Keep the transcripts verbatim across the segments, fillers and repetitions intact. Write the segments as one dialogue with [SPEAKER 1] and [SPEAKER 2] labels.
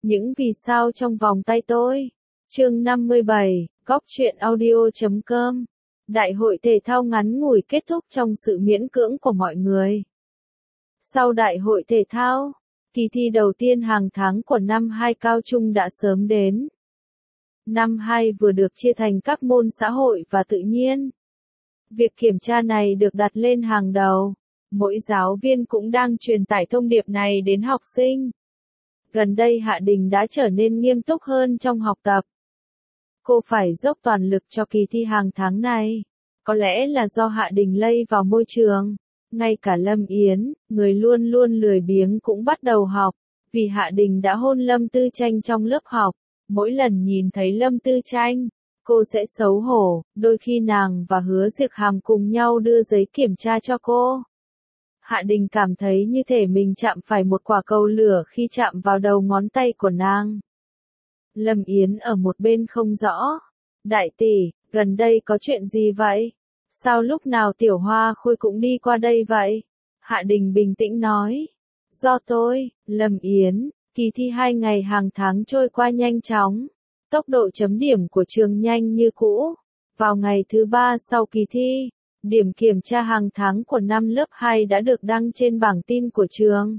[SPEAKER 1] Những vì sao trong vòng tay tôi. Chương năm mươi bảy, góc truyện audio chấm com. Đại hội thể thao ngắn ngủi kết thúc trong sự miễn cưỡng của mọi người. Sau đại hội thể thao, kỳ thi đầu tiên hàng tháng của năm hai cao trung đã sớm đến. Năm hai vừa được chia thành các môn xã hội và tự nhiên. Việc kiểm tra này được đặt lên hàng đầu. Mỗi giáo viên cũng đang truyền tải thông điệp này đến học sinh. Gần đây Hạ Đình đã trở nên nghiêm túc hơn trong học tập. Cô phải dốc toàn lực cho kỳ thi hàng tháng này. Có lẽ là do Hạ Đình lây vào môi trường. Ngay cả Lâm Yến, người luôn luôn lười biếng cũng bắt đầu học. Vì Hạ Đình đã hôn Lâm Tư Tranh trong lớp học. Mỗi lần nhìn thấy Lâm Tư Tranh, cô sẽ xấu hổ. Đôi khi nàng và Hứa Diệc Hàm cùng nhau đưa giấy kiểm tra cho cô. Hạ Đình cảm thấy như thể mình chạm phải một quả cầu lửa khi chạm vào đầu ngón tay của nàng. Lâm Yến ở một bên không rõ. Đại tỷ, gần đây có chuyện gì vậy? Sao lúc nào Tiểu Hoa Khôi cũng đi qua đây vậy? Hạ Đình bình tĩnh nói. Do tôi, Lâm Yến, kỳ thi hai ngày hàng tháng trôi qua nhanh chóng. Tốc độ chấm điểm của trường nhanh như cũ. Vào ngày thứ ba sau kỳ thi, điểm kiểm tra hàng tháng của năm lớp hai đã được đăng trên bảng tin của trường.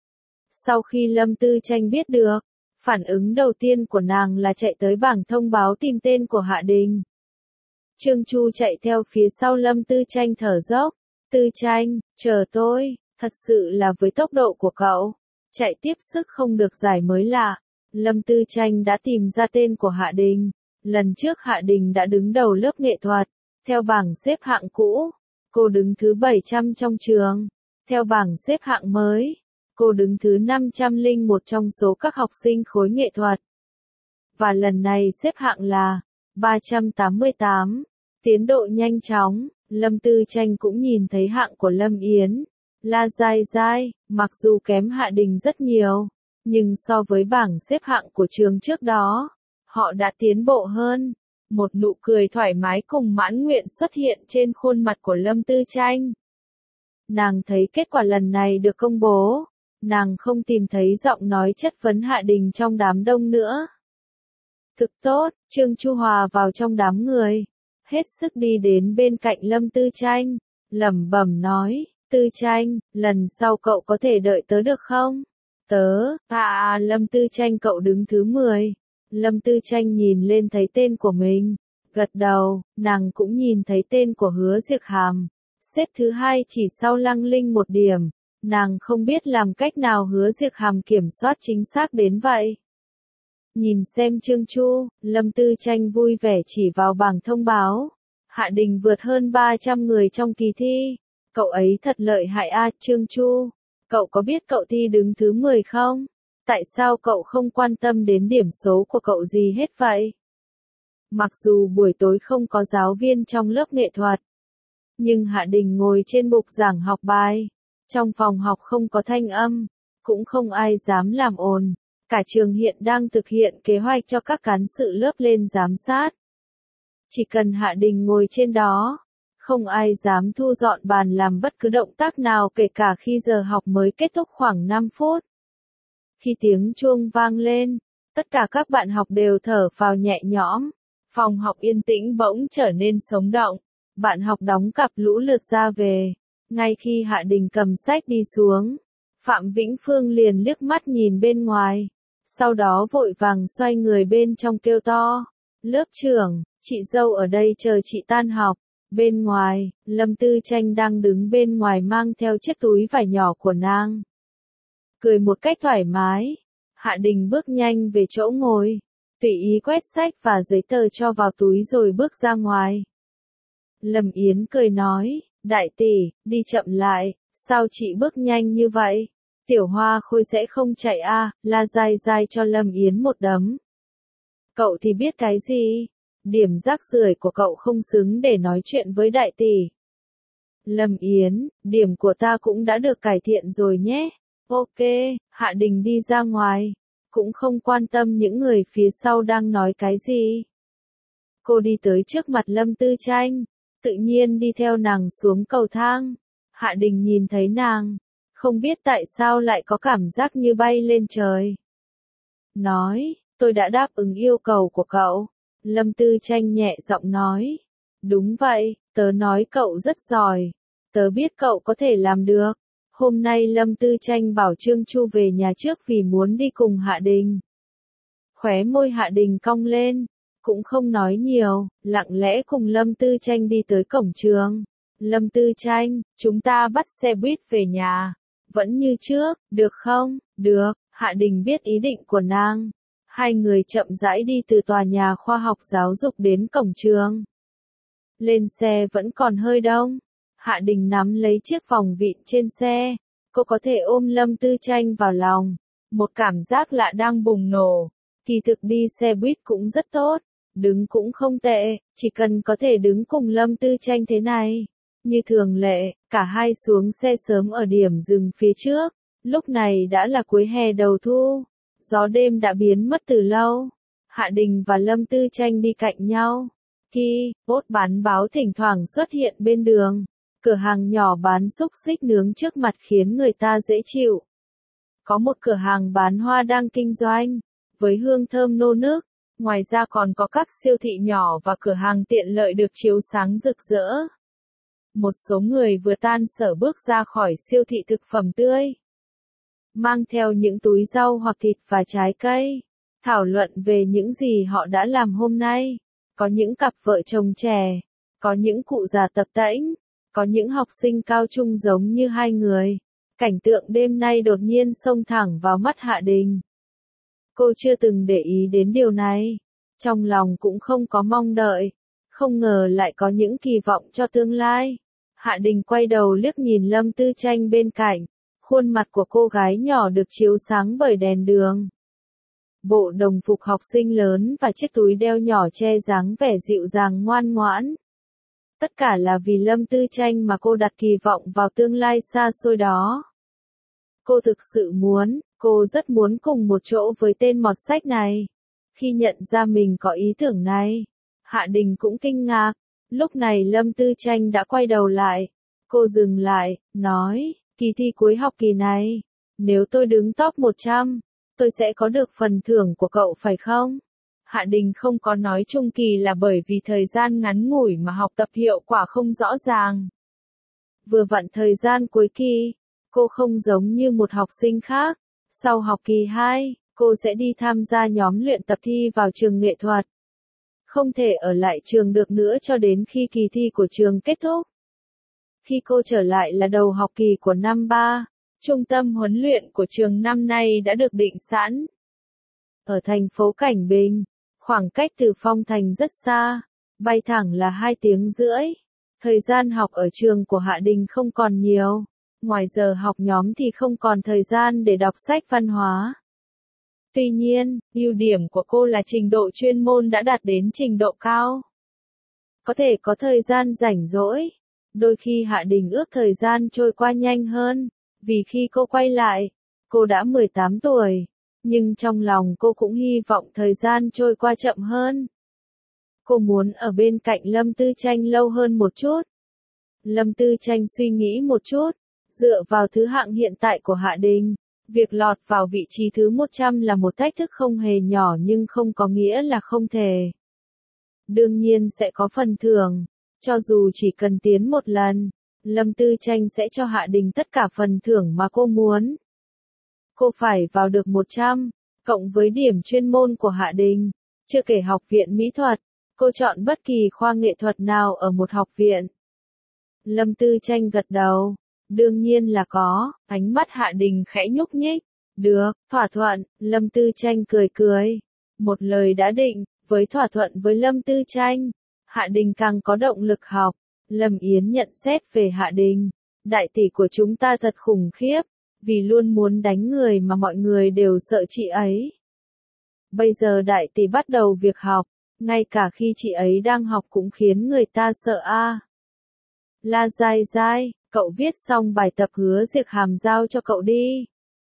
[SPEAKER 1] Sau khi Lâm Tư Tranh biết được, phản ứng đầu tiên của nàng là chạy tới bảng thông báo tìm tên của Hạ Đình. Trương Chu chạy theo phía sau Lâm Tư Tranh thở dốc. Tư Tranh, chờ tôi, thật sự là với tốc độ của cậu, chạy tiếp sức không được giải mới lạ. Lâm Tư Tranh đã tìm ra tên của Hạ Đình. Lần trước Hạ Đình đã đứng đầu lớp nghệ thuật. Theo bảng xếp hạng cũ, cô đứng thứ bảy trăm trong trường. Theo bảng xếp hạng mới, cô đứng thứ năm trăm lẻ một trong số các học sinh khối nghệ thuật. Và lần này xếp hạng là ba trăm tám mươi tám. Tiến độ nhanh chóng, Lâm Tư Tranh cũng nhìn thấy hạng của Lâm Yến. La dai dai, mặc dù kém Hạ Đình rất nhiều, nhưng so với bảng xếp hạng của trường trước đó, họ đã tiến bộ hơn. Một nụ cười thoải mái cùng mãn nguyện xuất hiện trên khuôn mặt của Lâm Tư Tranh. Nàng thấy kết quả lần này được công bố. Nàng không tìm thấy giọng nói chất vấn Hạ Đình trong đám đông nữa. Thực tốt, Trương Chu hòa vào trong đám người. Hết sức đi đến bên cạnh Lâm Tư Tranh. Lẩm bẩm nói, Tư Tranh, lần sau cậu có thể đợi tớ được không? Tớ, à, à Lâm Tư Tranh cậu đứng thứ mười. Lâm Tư Tranh nhìn lên thấy tên của mình, gật đầu. Nàng cũng nhìn thấy tên của Hứa Diệc Hàm, xếp thứ hai chỉ sau Lăng Linh một điểm. Nàng không biết làm cách nào Hứa Diệc Hàm kiểm soát chính xác đến vậy. Nhìn xem Trương Chu, Lâm Tư Tranh vui vẻ chỉ vào bảng thông báo. Hạ Đình vượt hơn ba trăm người trong kỳ thi. Cậu ấy thật lợi hại a, à, Trương Chu. Cậu có biết cậu thi đứng thứ mười không? Tại sao cậu không quan tâm đến điểm số của cậu gì hết vậy? Mặc dù buổi tối không có giáo viên trong lớp nghệ thuật, nhưng Hạ Đình ngồi trên bục giảng học bài. Trong phòng học không có thanh âm, cũng không ai dám làm ồn. Cả trường hiện đang thực hiện kế hoạch cho các cán sự lớp lên giám sát. Chỉ cần Hạ Đình ngồi trên đó, không ai dám thu dọn bàn làm bất cứ động tác nào kể cả khi giờ học mới kết thúc khoảng năm phút. Khi tiếng chuông vang lên, tất cả các bạn học đều thở phào nhẹ nhõm. Phòng học yên tĩnh bỗng trở nên sống động. Bạn học đóng cặp lũ lượt ra về. Ngay khi Hạ Đình cầm sách đi xuống, Phạm Vĩnh Phương liền liếc mắt nhìn bên ngoài. Sau đó vội vàng xoay người bên trong kêu to. Lớp trưởng, chị dâu ở đây chờ chị tan học. Bên ngoài, Lâm Tư Tranh đang đứng bên ngoài mang theo chiếc túi vải nhỏ của nàng. Cười một cách thoải mái, Hạ Đình bước nhanh về chỗ ngồi, tùy ý quét sách và giấy tờ cho vào túi rồi bước ra ngoài. Lâm Yến cười nói, đại tỷ, đi chậm lại, sao chị bước nhanh như vậy? Tiểu Hoa Khôi sẽ không chạy à, la dai dai cho Lâm Yến một đấm. Cậu thì biết cái gì? Điểm rác rưởi của cậu không xứng để nói chuyện với đại tỷ. Lâm Yến, điểm của ta cũng đã được cải thiện rồi nhé. Ok, Hạ Đình đi ra ngoài, cũng không quan tâm những người phía sau đang nói cái gì. Cô đi tới trước mặt Lâm Tư Tranh, tự nhiên đi theo nàng xuống cầu thang. Hạ Đình nhìn thấy nàng, không biết tại sao lại có cảm giác như bay lên trời. nói, tôi đã đáp ứng yêu cầu của cậu. Lâm Tư Tranh nhẹ giọng nói, đúng vậy, tớ nói cậu rất giỏi, tớ biết cậu có thể làm được. Hôm nay Lâm Tư Tranh bảo Trương Chu về nhà trước vì muốn đi cùng Hạ Đình. Khóe môi Hạ Đình cong lên, cũng không nói nhiều, lặng lẽ cùng Lâm Tư Tranh đi tới cổng trường. Lâm Tư Tranh, chúng ta bắt xe buýt về nhà. Vẫn như trước, được không? Được, Hạ Đình biết ý định của nàng. Hai người chậm rãi đi từ tòa nhà khoa học giáo dục đến cổng trường. Lên xe vẫn còn hơi đông. Hạ Đình nắm lấy chiếc vòng vịn trên xe. Cô có thể ôm Lâm Tư Tranh vào lòng. Một cảm giác lạ đang bùng nổ. Kỳ thực đi xe buýt cũng rất tốt. Đứng cũng không tệ, chỉ cần có thể đứng cùng Lâm Tư Tranh thế này. Như thường lệ, cả hai xuống xe sớm ở điểm dừng phía trước. Lúc này đã là cuối hè đầu thu. Gió đêm đã biến mất từ lâu. Hạ Đình và Lâm Tư Tranh đi cạnh nhau. Ki, bốt bán báo thỉnh thoảng xuất hiện bên đường. Cửa hàng nhỏ bán xúc xích nướng trước mặt khiến người ta dễ chịu. Có một cửa hàng bán hoa đang kinh doanh, với hương thơm nô nức. Ngoài ra còn có các siêu thị nhỏ và cửa hàng tiện lợi được chiếu sáng rực rỡ. Một số người vừa tan sở bước ra khỏi siêu thị thực phẩm tươi, mang theo những túi rau hoặc thịt và trái cây, thảo luận về những gì họ đã làm hôm nay. Có những cặp vợ chồng trẻ, có những cụ già tập tễnh, có những học sinh cao trung giống như hai người. Cảnh tượng đêm nay đột nhiên xông thẳng vào mắt Hạ Đình. Cô chưa từng để ý đến điều này, trong lòng cũng không có mong đợi, không ngờ lại có những kỳ vọng cho tương lai. Hạ Đình quay đầu liếc nhìn Lâm Tư Tranh bên cạnh, khuôn mặt của cô gái nhỏ được chiếu sáng bởi đèn đường. Bộ đồng phục học sinh lớn và chiếc túi đeo nhỏ che dáng vẻ dịu dàng ngoan ngoãn. Tất cả là vì Lâm Tư Tranh mà cô đặt kỳ vọng vào tương lai xa xôi đó. Cô thực sự muốn, cô rất muốn cùng một chỗ với tên mọt sách này. Khi nhận ra mình có ý tưởng này, Hạ Đình cũng kinh ngạc. Lúc này Lâm Tư Tranh đã quay đầu lại. Cô dừng lại, nói, kỳ thi cuối học kỳ này, nếu tôi đứng top một trăm, tôi sẽ có được phần thưởng của cậu phải không? Hạ Đình không có nói trung kỳ là bởi vì thời gian ngắn ngủi mà học tập hiệu quả không rõ ràng. Vừa vặn thời gian cuối kỳ, cô không giống như một học sinh khác. Sau học kỳ hai, cô sẽ đi tham gia nhóm luyện tập thi vào trường nghệ thuật. Không thể ở lại trường được nữa cho đến khi kỳ thi của trường kết thúc. Khi cô trở lại là đầu học kỳ của năm ba, trung tâm huấn luyện của trường năm nay đã được định sẵn. Ở thành phố Cảnh Bình, khoảng cách từ Phong Thành rất xa, bay thẳng là hai tiếng rưỡi. Thời gian học ở trường của Hạ Đình không còn nhiều. Ngoài giờ học nhóm thì không còn thời gian để đọc sách văn hóa. Tuy nhiên, ưu điểm của cô là trình độ chuyên môn đã đạt đến trình độ cao. Có thể có thời gian rảnh rỗi. Đôi khi Hạ Đình ước thời gian trôi qua nhanh hơn, vì khi cô quay lại, cô đã mười tám tuổi, nhưng trong lòng cô cũng hy vọng thời gian trôi qua chậm hơn. Cô muốn ở bên cạnh Lâm Tư Tranh lâu hơn một chút. Lâm Tư Tranh suy nghĩ một chút, dựa vào thứ hạng hiện tại của Hạ Đình, việc lọt vào vị trí thứ một trăm là một thách thức không hề nhỏ nhưng không có nghĩa là không thể. Đương nhiên sẽ có phần thưởng, cho dù chỉ cần tiến một lần, Lâm Tư Tranh sẽ cho Hạ Đình tất cả phần thưởng mà cô muốn. Cô phải vào được một trăm, cộng với điểm chuyên môn của Hạ Đình, chưa kể học viện mỹ thuật, cô chọn bất kỳ khoa nghệ thuật nào ở một học viện. Lâm Tư Tranh gật đầu. Đương nhiên là có, ánh mắt Hạ Đình khẽ nhúc nhích. Được, thỏa thuận, Lâm Tư Tranh cười cười. Một lời đã định, với thỏa thuận với Lâm Tư Tranh, Hạ Đình càng có động lực học. Lâm Yến nhận xét về Hạ Đình. Đại tỷ của chúng ta thật khủng khiếp, vì luôn muốn đánh người mà mọi người đều sợ chị ấy. Bây giờ đại tỷ bắt đầu việc học, ngay cả khi chị ấy đang học cũng khiến người ta sợ a. À. La Giai Giai, cậu viết xong bài tập hứa Diệc Hàm giao cho cậu đi.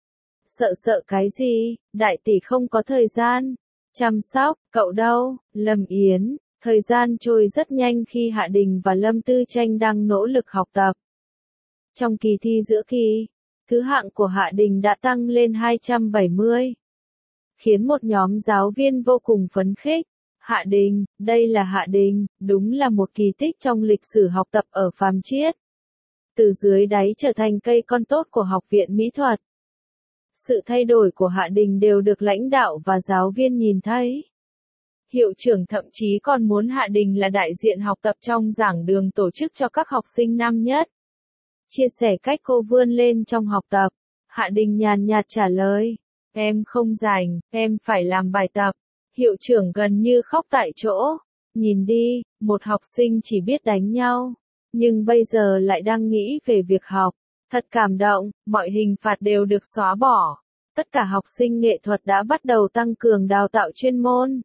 [SPEAKER 1] Sợ sợ cái gì, đại tỷ không có thời gian. Chăm sóc, cậu đâu, Lâm Yến, thời gian trôi rất nhanh khi Hạ Đình và Lâm Tư Tranh đang nỗ lực học tập. Trong kỳ thi giữa kỳ, thứ hạng của Hạ Đình đã tăng lên hai trăm bảy mươi. khiến một nhóm giáo viên vô cùng phấn khích. Hạ Đình, đây là Hạ Đình, đúng là một kỳ tích trong lịch sử học tập ở Phàm Chiết. Từ dưới đáy trở thành cây con tốt của Học viện Mỹ thuật. Sự thay đổi của Hạ Đình đều được lãnh đạo và giáo viên nhìn thấy. Hiệu trưởng thậm chí còn muốn Hạ Đình là đại diện học tập trong giảng đường tổ chức cho các học sinh năm nhất. Chia sẻ cách cô vươn lên trong học tập, Hạ Đình nhàn nhạt trả lời, em không rảnh, em phải làm bài tập. Hiệu trưởng gần như khóc tại chỗ, nhìn đi, một học sinh chỉ biết đánh nhau, nhưng bây giờ lại đang nghĩ về việc học. Thật cảm động, mọi hình phạt đều được xóa bỏ. Tất cả học sinh nghệ thuật đã bắt đầu tăng cường đào tạo chuyên môn.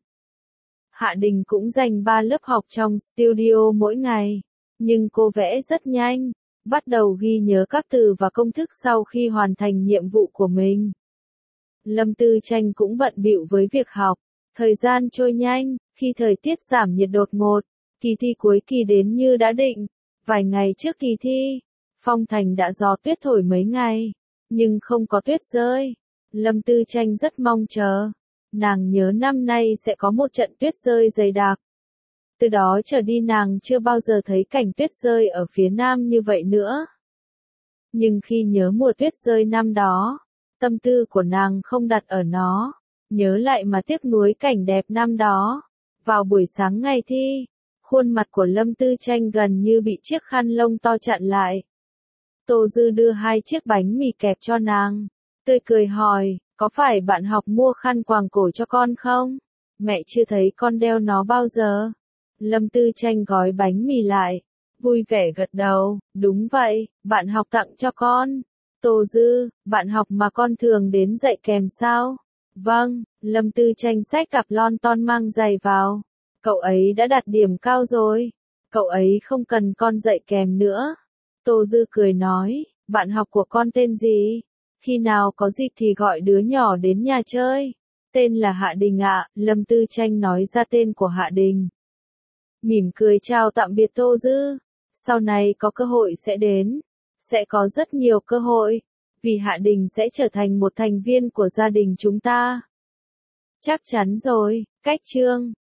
[SPEAKER 1] Hạ Đình cũng dành ba lớp học trong studio mỗi ngày, nhưng cô vẽ rất nhanh, bắt đầu ghi nhớ các từ và công thức sau khi hoàn thành nhiệm vụ của mình. Lâm Tư Tranh cũng bận bịu với việc học, thời gian trôi nhanh, khi thời tiết giảm nhiệt đột ngột, kỳ thi cuối kỳ đến như đã định. Vài ngày trước kỳ thi, Phong Thành đã gió tuyết thổi mấy ngày, nhưng không có tuyết rơi. Lâm Tư Tranh rất mong chờ. Nàng nhớ năm nay sẽ có một trận tuyết rơi dày đặc. Từ đó trở đi nàng chưa bao giờ thấy cảnh tuyết rơi ở phía Nam như vậy nữa. Nhưng khi nhớ mùa tuyết rơi năm đó, tâm tư của nàng không đặt ở nó, nhớ lại mà tiếc nuối cảnh đẹp năm đó. Vào buổi sáng ngày thi, khuôn mặt của Lâm Tư Tranh gần như bị chiếc khăn lông to chặn lại. Tô Dư đưa hai chiếc bánh mì kẹp cho nàng, tươi cười hỏi, có phải bạn học mua khăn quàng cổ cho con không? Mẹ chưa thấy con đeo nó bao giờ. Lâm Tư Tranh gói bánh mì lại, vui vẻ gật đầu, đúng vậy, bạn học tặng cho con. Tô Dư, bạn học mà con thường đến dạy kèm sao? Vâng, Lâm Tư Tranh xách cặp lon ton mang giày vào. Cậu ấy đã đạt điểm cao rồi. Cậu ấy không cần con dạy kèm nữa. Tô Dư cười nói, bạn học của con tên gì? Khi nào có dịp thì gọi đứa nhỏ đến nhà chơi. Tên là Hạ Đình ạ, Lâm Tư Tranh nói ra tên của Hạ Đình. Mỉm cười chào tạm biệt Tô Dư. Sau này có cơ hội sẽ đến. Sẽ có rất nhiều cơ hội. Vì Hạ Đình sẽ trở thành một thành viên của gia đình chúng ta. Chắc chắn rồi, cách chương.